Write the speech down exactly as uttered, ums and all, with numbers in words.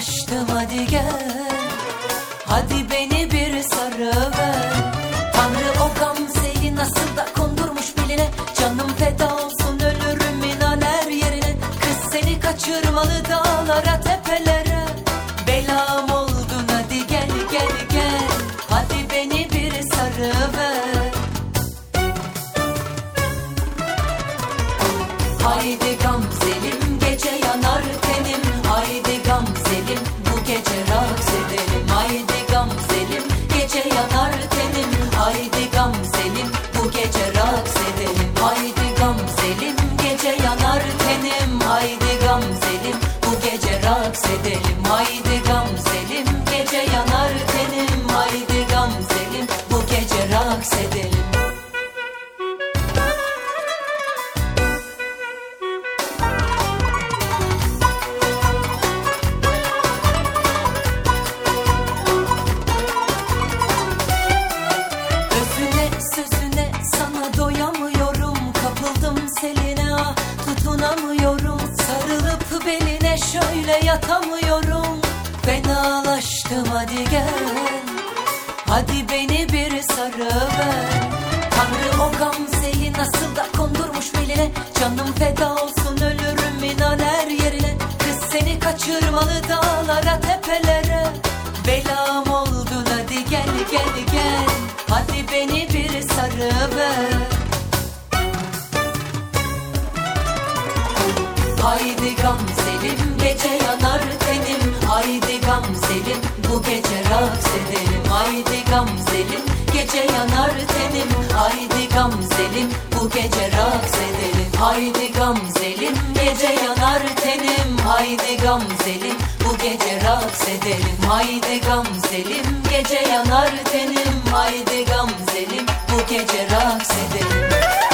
Fenalaştım hadi gel, hadi beni bir sarıver. Tanrı o gamzeyi nasıl da kondurmuş beline. Canım feda olsun ölürüm inan her yerine. Kız seni kaçırmalı dağlara tepelere. Belam oldun hadi gel gel gel, hadi beni bir sarıver. Haydi gamzelim gece yanar tenim, haydi gamzelim bu gece raks edelim. Haydi gamzelim gece yanar tenim, haydi gamzelim bu gece raks edelim. Haydi gamzelim gece yanar tenim, haydi gamzelim bu gece raks edelim. Haydi gamzelim gece yanar tenim, haydi gamzelim bu gece raks edelim. Sözüne sana doyamıyorum, kapıldım seline ah tutunamıyorum. Sarılıp beline şöyle yatamıyorum. Fenalaştım hadi gel, hadi beni bir sarıver. Tanrı o gamzeyi nasıl da kondurmuş beline. Canım feda olsun ölürüm inan her yerine. Kız seni kaçırmalı dağlara tepelere. Belam oldun hadi gel gel gel, hadi beni bir sarıver. Haydi gamzelim gece yanar tenim, haydi gamzelim bu gece raks edelim. Haydi gamzelim gece yanar tenim, haydi gamzelim bu gece raks edelim. Haydi gamzelim gece yanar tenim, haydi gamzelim bu gece raks edelim. Haydi gamzelim gece yanar tenim, haydi gamzelim bu gece raks edelim.